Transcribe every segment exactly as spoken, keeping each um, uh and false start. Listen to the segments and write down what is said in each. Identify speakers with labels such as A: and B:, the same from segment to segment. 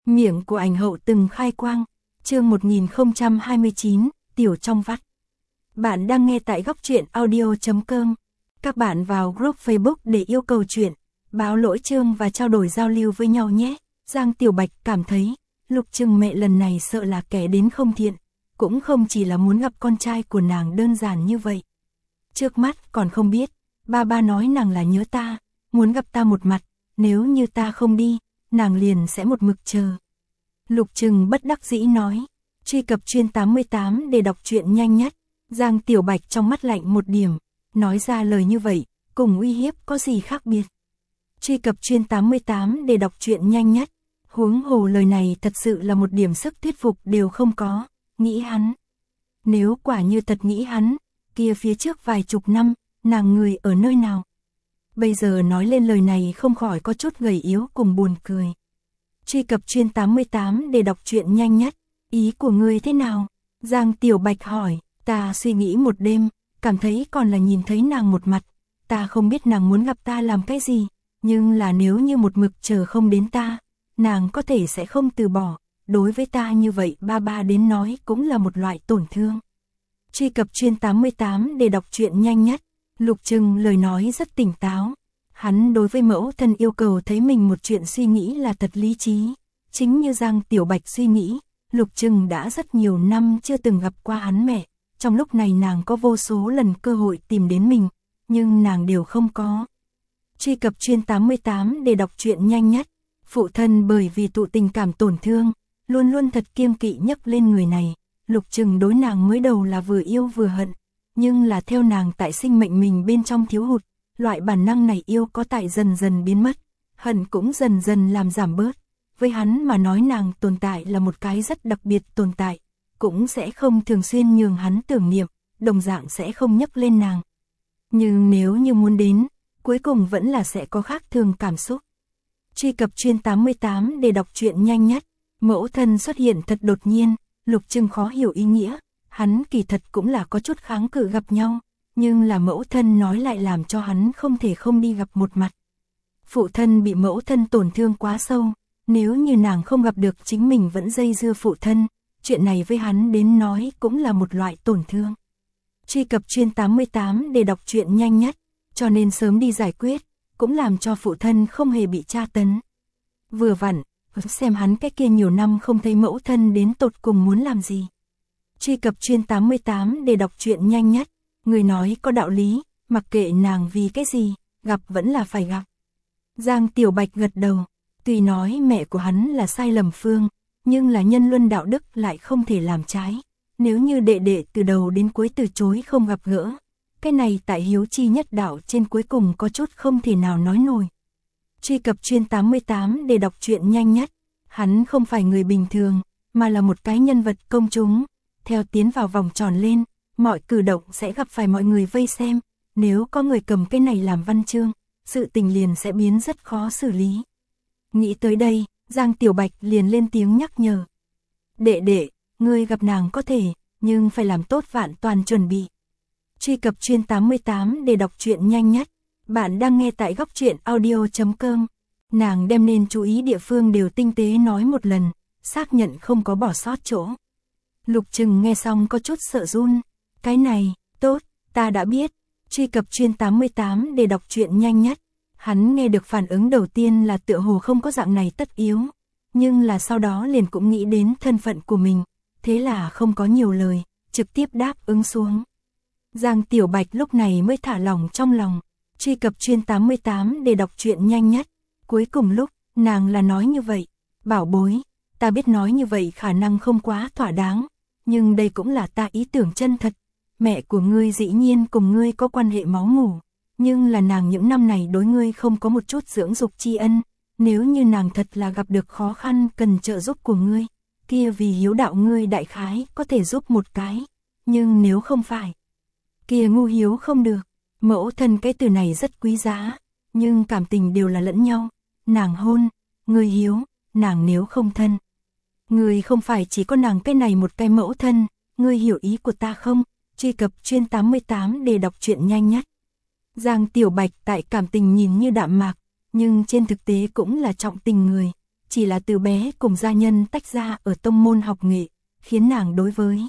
A: Miệng của ảnh hậu từng khai quang. Chương một nghìn không trăm hai mươi chín, Tiểu trong vắt. Bạn đang nghe tại góc truyện audio chấm com. Các bạn vào group Facebook để yêu cầu chuyện, báo lỗi chương và trao đổi giao lưu với nhau nhé. Giang Tiểu Bạch cảm thấy, Lục Trừng mẹ lần này sợ là kẻ đến không thiện, cũng không chỉ là muốn gặp con trai của nàng đơn giản như vậy. Trước mắt còn không biết, ba ba nói nàng là nhớ ta, muốn gặp ta một mặt, nếu như ta không đi, nàng liền sẽ một mực chờ. Lục Trừng bất đắc dĩ nói, truy cập chuyên tám mươi tám để đọc truyện nhanh nhất. Giang Tiểu Bạch trong mắt lạnh một điểm, nói ra lời như vậy, cùng uy hiếp có gì khác biệt. Truy cập chuyên tám mươi tám để đọc truyện nhanh nhất, huống hồ lời này thật sự là một điểm sức thuyết phục đều không có, nghĩ hắn. Nếu quả như thật nghĩ hắn, kia phía trước vài chục năm, nàng người ở nơi nào? Bây giờ nói lên lời này không khỏi có chút gầy yếu cùng buồn cười. Truy cập chuyên tám mươi tám để đọc truyện nhanh nhất, ý của ngươi thế nào? Giang Tiểu Bạch hỏi, ta suy nghĩ một đêm, cảm thấy còn là nhìn thấy nàng một mặt, ta không biết nàng muốn gặp ta làm cái gì, nhưng là nếu như một mực chờ không đến ta, nàng có thể sẽ không từ bỏ, đối với ta như vậy ba ba đến nói cũng là một loại tổn thương. Truy cập chuyên tám mươi tám để đọc truyện nhanh nhất, Lục Trừng lời nói rất tỉnh táo. Hắn đối với mẫu thân yêu cầu thấy mình một chuyện suy nghĩ là thật lý trí. Chính như Giang Tiểu Bạch suy nghĩ, Lục Trừng đã rất nhiều năm chưa từng gặp qua hắn mẹ. Trong lúc này nàng có vô số lần cơ hội tìm đến mình, nhưng nàng đều không có. Truy cập chuyên tám mươi tám để đọc truyện nhanh nhất. Phụ thân bởi vì tụ tình cảm tổn thương, luôn luôn thật kiêng kỵ nhắc lên người này. Lục Trừng đối nàng mới đầu là vừa yêu vừa hận, nhưng là theo nàng tại sinh mệnh mình bên trong thiếu hụt, loại bản năng này yêu có tại dần dần biến mất, hận cũng dần dần làm giảm bớt. Với hắn mà nói nàng tồn tại là một cái rất đặc biệt tồn tại, cũng sẽ không thường xuyên nhường hắn tưởng niệm, đồng dạng sẽ không nhắc lên nàng. Nhưng nếu như muốn đến, cuối cùng vẫn là sẽ có khác thường cảm xúc. Truy cập chuyên tám mươi tám để đọc truyện nhanh nhất. Mẫu thân xuất hiện thật đột nhiên, Lục Trừng khó hiểu ý nghĩa, hắn kỳ thật cũng là có chút kháng cự gặp nhau, nhưng là mẫu thân nói lại làm cho hắn không thể không đi gặp một mặt. Phụ thân bị mẫu thân tổn thương quá sâu, nếu như nàng không gặp được chính mình vẫn dây dưa phụ thân, chuyện này với hắn đến nói cũng là một loại tổn thương. Truy cập chuyên tám mươi tám để đọc truyện nhanh nhất, cho nên sớm đi giải quyết, cũng làm cho phụ thân không hề bị tra tấn. Vừa vặn, xem hắn cái kia nhiều năm không thấy mẫu thân đến tột cùng muốn làm gì. Truy cập chuyên tám mươi tám để đọc truyện nhanh nhất, người nói có đạo lý, mặc kệ nàng vì cái gì, gặp vẫn là phải gặp. Giang Tiểu Bạch gật đầu, tuy nói mẹ của hắn là sai lầm phương, nhưng là nhân luân đạo đức lại không thể làm trái. Nếu như đệ đệ từ đầu đến cuối từ chối không gặp gỡ, cái này tại hiếu chi nhất đạo trên cuối cùng có chút không thể nào nói nổi. Truy cập chuyên tám mươi tám để đọc truyện nhanh nhất, hắn không phải người bình thường, mà là một cái nhân vật công chúng, theo tiến vào vòng tròn lên, mọi cử động sẽ gặp phải mọi người vây xem, nếu có người cầm cái này làm văn chương, sự tình liền sẽ biến rất khó xử lý. Nghĩ tới đây, Giang Tiểu Bạch liền lên tiếng nhắc nhở. Đệ đệ, ngươi gặp nàng có thể, nhưng phải làm tốt vạn toàn chuẩn bị. Truy cập chuyên tám mươi tám để đọc truyện nhanh nhất. Bạn đang nghe tại góc truyện audio chấm com. Nàng đem nên chú ý địa phương đều tinh tế nói một lần, xác nhận không có bỏ sót chỗ. Lục Trừng nghe xong có chút sợ run. Cái này, tốt, ta đã biết. Truy cập chuyên tám mươi tám để đọc truyện nhanh nhất. Hắn nghe được phản ứng đầu tiên là tựa hồ không có dạng này tất yếu, nhưng là sau đó liền cũng nghĩ đến thân phận của mình, thế là không có nhiều lời, trực tiếp đáp ứng xuống. Giang Tiểu Bạch lúc này mới thả lỏng trong lòng. Truy cập chuyên tám mươi tám để đọc truyện nhanh nhất. Cuối cùng lúc, nàng là nói như vậy. Bảo bối, ta biết nói như vậy khả năng không quá thỏa đáng, nhưng đây cũng là ta ý tưởng chân thật. Mẹ của ngươi dĩ nhiên cùng ngươi có quan hệ máu mủ, nhưng là nàng những năm này đối ngươi không có một chút dưỡng dục tri ân. Nếu như nàng thật là gặp được khó khăn cần trợ giúp của ngươi, kia vì hiếu đạo ngươi đại khái có thể giúp một cái, nhưng nếu không phải, kia ngu hiếu không được. Mẫu thân cái từ này rất quý giá, nhưng cảm tình đều là lẫn nhau. Nàng hôn, ngươi hiếu, nàng nếu không thân. Ngươi không phải chỉ có nàng cái này một cái mẫu thân, ngươi hiểu ý của ta không? Truy cập chuyên tám mươi tám để đọc truyện nhanh nhất. Giang Tiểu Bạch tại cảm tình nhìn như đạm mạc, nhưng trên thực tế cũng là trọng tình người. chỉ là từ bé cùng gia nhân tách ra ở tông môn học nghệ, khiến nàng đối với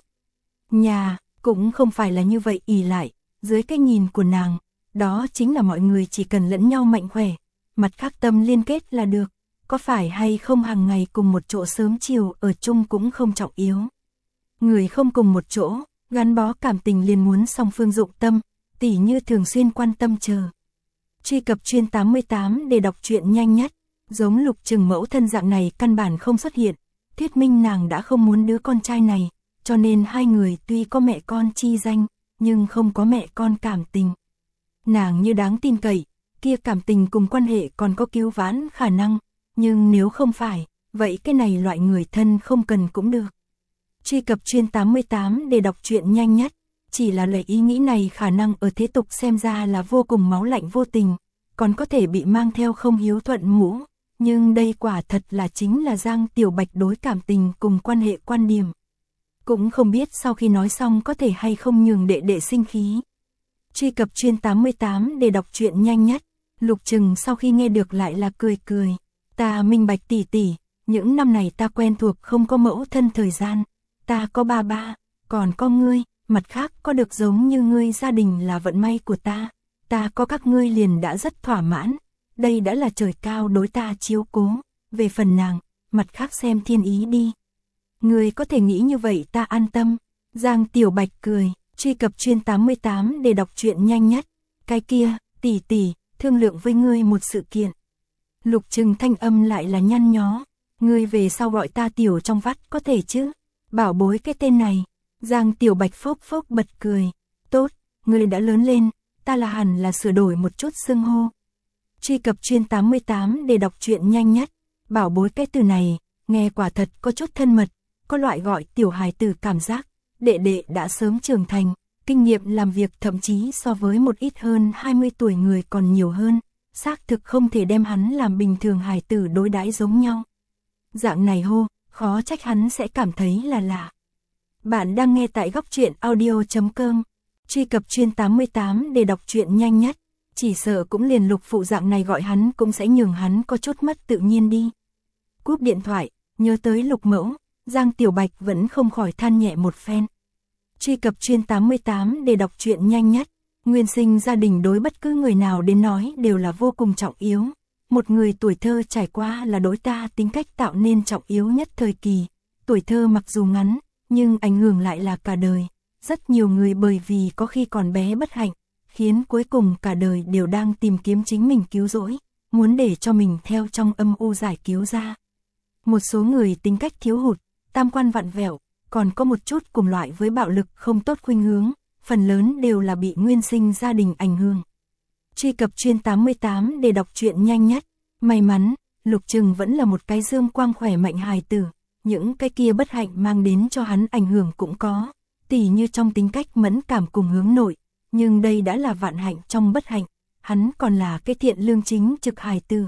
A: nhà cũng không phải là như vậy ỷ lại, dưới cái nhìn của nàng, đó chính là mọi người chỉ cần lẫn nhau mạnh khỏe, mặt khác tâm liên kết là được, có phải hay không hàng ngày cùng một chỗ sớm chiều ở chung cũng không trọng yếu. Người không cùng một chỗ, gắn bó cảm tình liền muốn song phương dụng tâm, tỉ như thường xuyên quan tâm chờ. Truy cập chuyên tám mươi tám để đọc truyện nhanh nhất, giống Lục Trừng mẫu thân dạng này căn bản không xuất hiện, thuyết minh nàng đã không muốn đứa con trai này, cho nên hai người tuy có mẹ con chi danh, nhưng không có mẹ con cảm tình. Nàng như đáng tin cậy, kia cảm tình cùng quan hệ còn có cứu vãn khả năng, nhưng nếu không phải, vậy cái này loại người thân không cần cũng được. Truy cập chuyên tám mươi tám để đọc truyện nhanh nhất, chỉ là lời ý nghĩ này khả năng ở thế tục xem ra là vô cùng máu lạnh vô tình, còn có thể bị mang theo không hiếu thuận mũ, nhưng đây quả thật là chính là Giang Tiểu Bạch đối cảm tình cùng quan hệ quan điểm. Cũng không biết sau khi nói xong có thể hay không nhường đệ đệ sinh khí. Truy cập chuyên tám mươi tám để đọc truyện nhanh nhất, Lục Trừng sau khi nghe được lại là cười cười, ta minh bạch tỷ tỷ, những năm này ta quen thuộc không có mẫu thân thời gian, ta có ba ba, còn có ngươi, mặt khác có được giống như ngươi gia đình là vận may của ta, ta có các ngươi liền đã rất thỏa mãn, đây đã là trời cao đối ta chiếu cố, về phần nàng, mặt khác xem thiên ý đi. Ngươi có thể nghĩ như vậy ta an tâm. Giang Tiểu Bạch cười, truy cập chuyên tám mươi tám để đọc truyện nhanh nhất, cái kia, tỷ tỷ, thương lượng với ngươi một sự kiện. Lục Trừng thanh âm lại là nhăn nhó, ngươi về sau gọi ta Tiểu trong vắt có thể chứ, bảo bối cái tên này. Giang Tiểu Bạch phốc phốc bật cười, tốt, ngươi đã lớn lên, ta là hẳn là sửa đổi một chút xưng hô. Truy cập chuyên tám mươi tám để đọc truyện nhanh nhất, bảo bối cái từ này, nghe quả thật có chút thân mật, có loại gọi tiểu hài tử cảm giác, đệ đệ đã sớm trưởng thành, kinh nghiệm làm việc thậm chí so với một ít hơn hai mươi tuổi người còn nhiều hơn, xác thực không thể đem hắn làm bình thường hài tử đối đãi giống nhau. Dạng này hô, khó trách hắn sẽ cảm thấy là lạ. Bạn đang nghe tại góc truyện audio chấm com, truy cập chuyên tám mươi tám để đọc truyện nhanh nhất, chỉ sợ cũng liền Lục phụ dạng này gọi hắn cũng sẽ nhường hắn có chút mất tự nhiên đi. Cúp điện thoại, nhớ tới Lục mẫu, Giang Tiểu Bạch vẫn không khỏi than nhẹ một phen. Truy cập chuyên tám mươi tám để đọc truyện nhanh nhất, nguyên sinh gia đình đối bất cứ người nào đến nói đều là vô cùng trọng yếu. Một người tuổi thơ trải qua là đối ta tính cách tạo nên trọng yếu nhất thời kỳ. Tuổi thơ mặc dù ngắn, nhưng ảnh hưởng lại là cả đời. Rất nhiều người bởi vì có khi còn bé bất hạnh, khiến cuối cùng cả đời đều đang tìm kiếm chính mình cứu rỗi, muốn để cho mình theo trong âm u giải cứu ra. Một số người tính cách thiếu hụt, tam quan vặn vẹo, còn có một chút cùng loại với bạo lực không tốt khuynh hướng, phần lớn đều là bị nguyên sinh gia đình ảnh hưởng. Truy cập chuyên tám mươi tám để đọc truyện nhanh nhất, may mắn, Lục Trừng vẫn là một cái dương quang khỏe mạnh hài tử, những cái kia bất hạnh mang đến cho hắn ảnh hưởng cũng có, tỉ như trong tính cách mẫn cảm cùng hướng nội, nhưng đây đã là vạn hạnh trong bất hạnh, hắn còn là cái thiện lương chính trực hài tử.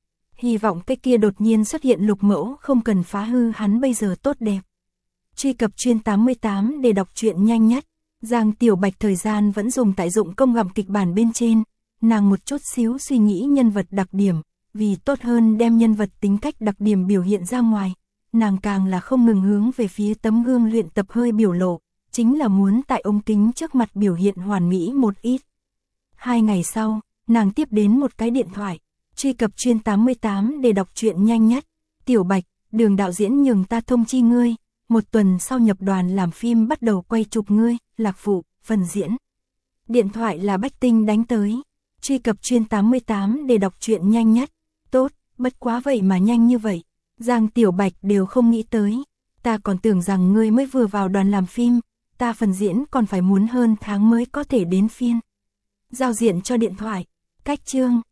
A: Hy vọng cái kia đột nhiên xuất hiện Lục mẫu không cần phá hư hắn bây giờ tốt đẹp. Truy cập chuyên tám mươi tám để đọc truyện nhanh nhất, Giang Tiểu Bạch thời gian vẫn dùng tại dụng công gặm kịch bản bên trên, nàng một chút xíu suy nghĩ nhân vật đặc điểm, vì tốt hơn đem nhân vật tính cách đặc điểm biểu hiện ra ngoài, nàng càng là không ngừng hướng về phía tấm gương luyện tập hơi biểu lộ, chính là muốn tại ống kính trước mặt biểu hiện hoàn mỹ một ít. Hai ngày sau, nàng tiếp đến một cái điện thoại, truy cập chuyên tám mươi tám để đọc truyện nhanh nhất, Tiểu Bạch, Đường đạo diễn nhường ta thông chi ngươi, một tuần sau nhập đoàn làm phim bắt đầu quay chụp ngươi, Lạc phụ, phần diễn. Điện thoại là Bách Tinh đánh tới, truy cập chuyên tám mươi tám để đọc truyện nhanh nhất, tốt, bất quá vậy mà nhanh như vậy, Giang Tiểu Bạch đều không nghĩ tới, ta còn tưởng rằng ngươi mới vừa vào đoàn làm phim, ta phần diễn còn phải muốn hơn tháng mới có thể đến phiên. Giao diện cho điện thoại, cách chương,